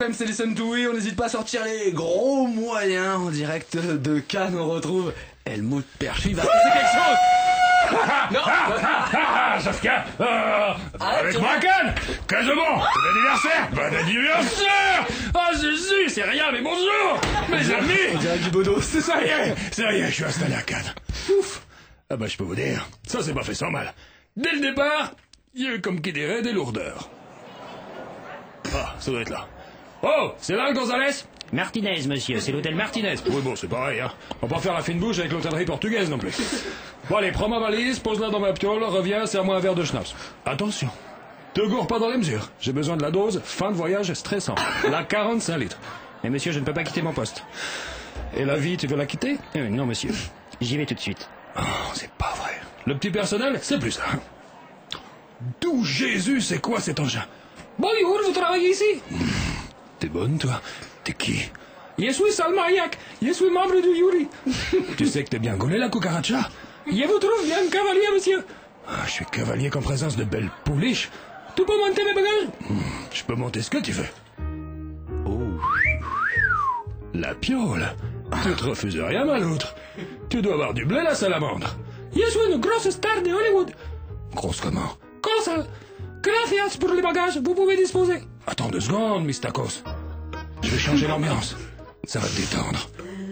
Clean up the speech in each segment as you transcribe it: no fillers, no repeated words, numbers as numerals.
Même c'est les Sun to Win, on n'hésite pas à sortir les gros moyens. En direct de Cannes, on retrouve Helmut Perchu. Il va passer quelque chose. Non. Saskia, avec moi Cannes. Qu'est-ce de bon? Bon anniversaire. Bon anniversaire. Ah, Jésus, c'est rien, mais bonjour, mes amis. On dirait du Bodo. Ça y est, je suis installé à Cannes. Ouf. Ah bah, je peux vous dire, ça s'est pas fait sans mal. Dès le départ, il y a eu, comme qui dirait, des lourdeurs. Ah, ça doit être là. Oh, c'est là le Gonzalez? Martinez, monsieur, c'est l'hôtel Martinez. Oui, bon, c'est pareil, hein. On va pas faire la fine bouche avec l'hôtellerie portugaise non plus. Bon, allez, prends ma valise, pose-la dans ma piole, reviens, serre-moi un verre de schnapps. Attention, te gourre pas dans les mesures. J'ai besoin de la dose, fin de voyage stressant. La 45 litres. Mais monsieur, je ne peux pas quitter mon poste. Et la vie, tu veux la quitter? Non, monsieur. J'y vais tout de suite. Oh, c'est pas vrai. Le petit personnel, c'est plus ça. D'où Jésus, c'est quoi cet engin? Bonjour, vous travaillez ici? T'es bonne, toi? T'es qui? Je suis Salmayak, je suis membre du jury. Tu sais que t'es bien gaulé, la cucaracha? Je vous trouve bien cavalier, monsieur. Ah, je suis cavalier qu'en présence de belles pouliches. Tu peux monter mes bagages? Je peux monter ce que tu veux. Oh. La piole. Tu te refuses rien, ma loutre. Tu dois avoir du blé, la salamandre. Je suis une grosse star de Hollywood. Grosse comment? Colossal. Gracias pour les bagages, vous pouvez disposer. Attends 2 secondes, Miss Tacos. Je vais changer l'ambiance. Ça va te détendre.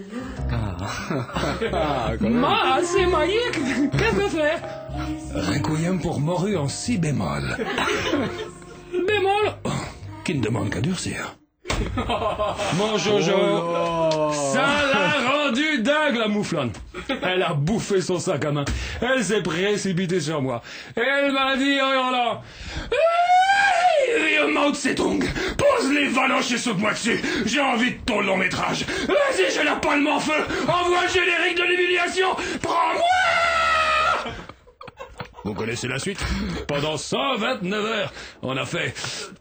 Ma, c'est magique. Qu'est-ce que c'est? Requiem pour morue en si bémol. Bémol. Oh, qui ne demande qu'à durcir. Mon Jojo, ça l'a rendu dingue, la mouflonne. Elle a bouffé son sac à main. Elle s'est précipitée sur moi. Elle m'a dit en hurlant: Mao Tse-tung, pose les valoches et saute-moi dessus. J'ai envie de ton long métrage. Vas-y, j'ai la palme en feu. Envoie le générique de l'humiliation. Prends-moi. Vous connaissez la suite? Pendant 129 heures, on a fait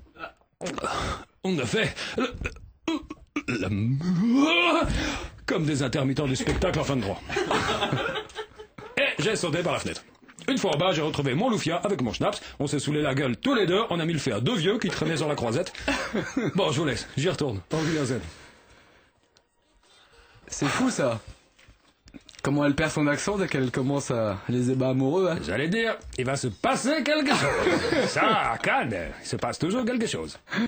comme des intermittents du spectacle en fin de droit. Et j'ai sauté par la fenêtre. Une fois en bas, j'ai retrouvé mon loufia avec mon schnapps. On s'est saoulé la gueule tous les deux. On a mis le feu à 2 vieux qui traînaient sur la croisette. Bon, je vous laisse. J'y retourne. Au revoir. C'est fou, ça. Comment elle perd son accent dès qu'elle commence à les ébats amoureux, hein. J'allais dire, il va se passer quelque chose. Ça, à Cannes, il se passe toujours quelque chose.